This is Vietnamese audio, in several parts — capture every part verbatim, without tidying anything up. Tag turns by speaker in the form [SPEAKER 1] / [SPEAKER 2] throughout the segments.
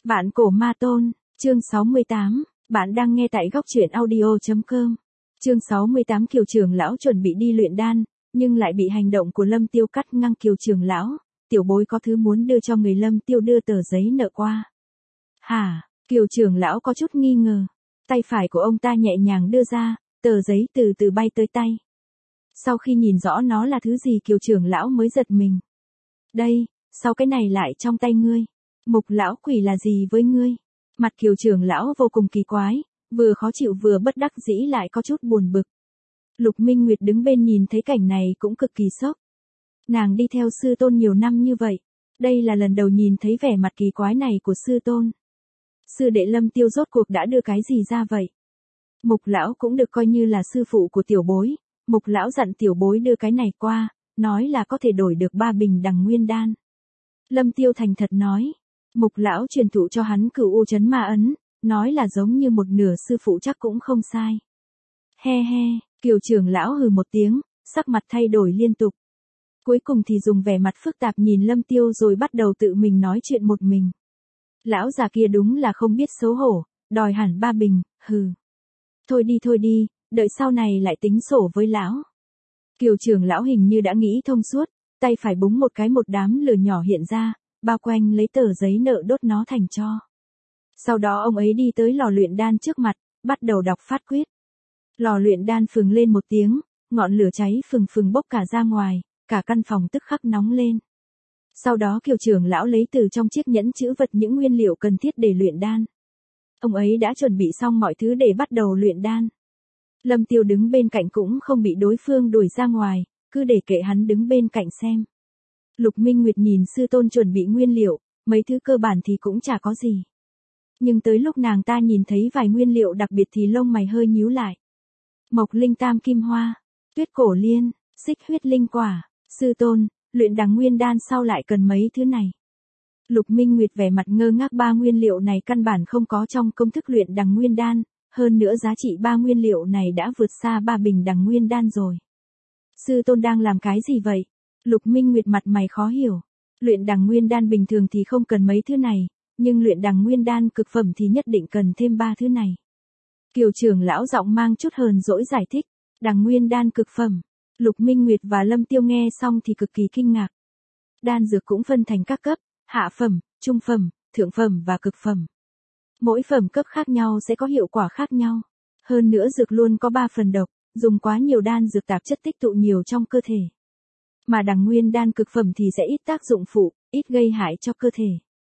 [SPEAKER 1] Vạn cổ ma tôn, chương sáu mươi tám, bạn đang nghe tại góc truyện audio chấm com. Chương sáu mươi tám Kiều trưởng lão chuẩn bị đi luyện đan, nhưng lại bị hành động của Lâm Tiêu cắt ngang. Kiều trưởng lão, tiểu bối có thứ muốn đưa cho người. Lâm Tiêu đưa tờ giấy nợ qua. Hả? Kiều trưởng lão có chút nghi ngờ. Tay phải của ông ta nhẹ nhàng đưa ra, tờ giấy từ từ bay tới tay. Sau khi nhìn rõ nó là thứ gì, Kiều trưởng lão mới giật mình. Đây, sao cái này lại trong tay ngươi? Mục lão quỷ là gì với ngươi? Mặt Kiều trưởng lão vô cùng kỳ quái, vừa khó chịu vừa bất đắc dĩ lại có chút buồn bực. Lục Minh Nguyệt đứng bên nhìn thấy cảnh này cũng cực kỳ sốc. Nàng đi theo sư tôn nhiều năm như vậy, đây là lần đầu nhìn thấy vẻ mặt kỳ quái này của sư tôn. Sư đệ Lâm Tiêu rốt cuộc đã đưa cái gì ra vậy? Mục lão cũng được coi như là sư phụ của tiểu bối, Mục lão dặn tiểu bối đưa cái này qua, nói là có thể đổi được ba bình đằng nguyên đan. Lâm Tiêu thành thật nói, Mục lão truyền thụ cho hắn Cửu U Chấn Ma Ấn, nói là giống như một nửa sư phụ chắc cũng không sai. He he, Kiều trưởng lão hừ một tiếng, sắc mặt thay đổi liên tục. Cuối cùng thì dùng vẻ mặt phức tạp nhìn Lâm Tiêu rồi bắt đầu tự mình nói chuyện một mình. Lão già kia đúng là không biết xấu hổ, đòi hẳn ba bình, hừ. Thôi đi thôi đi, đợi sau này lại tính sổ với lão. Kiều trưởng lão hình như đã nghĩ thông suốt, tay phải búng một cái, một đám lửa nhỏ hiện ra, bao quanh lấy tờ giấy nợ đốt nó thành tro. Sau đó ông ấy đi tới lò luyện đan trước mặt, bắt đầu đọc phát quyết. Lò luyện đan phừng lên một tiếng, ngọn lửa cháy phừng phừng bốc cả ra ngoài, cả căn phòng tức khắc nóng lên. Sau đó Kiều trưởng lão lấy từ trong chiếc nhẫn trữ vật những nguyên liệu cần thiết để luyện đan. Ông ấy đã chuẩn bị xong mọi thứ để bắt đầu luyện đan. Lâm Tiêu đứng bên cạnh cũng không bị đối phương đuổi ra ngoài, cứ để kệ hắn đứng bên cạnh xem. Lục Minh Nguyệt nhìn sư tôn chuẩn bị nguyên liệu, mấy thứ cơ bản thì cũng chả có gì. Nhưng tới lúc nàng ta nhìn thấy vài nguyên liệu đặc biệt thì lông mày hơi nhíu lại. Mộc linh tam kim hoa, tuyết cổ liên, xích huyết linh quả, sư tôn, luyện đằng nguyên đan sao lại cần mấy thứ này? Lục Minh Nguyệt vẻ mặt ngơ ngác, ba nguyên liệu này căn bản không có trong công thức luyện đằng nguyên đan, hơn nữa giá trị ba nguyên liệu này đã vượt xa ba bình đằng nguyên đan rồi. Sư tôn đang làm cái gì vậy? Lục Minh Nguyệt mặt mày khó hiểu. Luyện đằng nguyên đan bình thường thì không cần mấy thứ này, nhưng luyện đằng nguyên đan cực phẩm thì nhất định cần thêm ba thứ này. Kiều trưởng lão giọng mang chút hờn dỗi giải thích, đằng nguyên đan cực phẩm. Lục Minh Nguyệt và Lâm Tiêu nghe xong thì cực kỳ kinh ngạc. Đan dược cũng phân thành các cấp, hạ phẩm, trung phẩm, thượng phẩm và cực phẩm. Mỗi phẩm cấp khác nhau sẽ có hiệu quả khác nhau. Hơn nữa dược luôn có ba phần độc, dùng quá nhiều đan dược tạp chất tích tụ nhiều trong cơ thể. Mà đằng nguyên đan cực phẩm thì sẽ ít tác dụng phụ, ít gây hại cho cơ thể.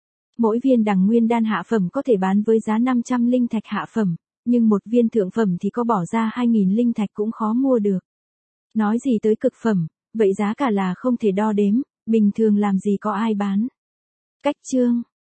[SPEAKER 1] Mỗi viên đằng nguyên đan hạ phẩm có thể bán với giá năm trăm linh thạch hạ phẩm, nhưng một viên thượng phẩm thì có bỏ ra hai nghìn linh thạch cũng khó mua được. Nói gì tới cực phẩm, vậy giá cả là không thể đo đếm, bình thường làm gì có ai bán. Cách chương,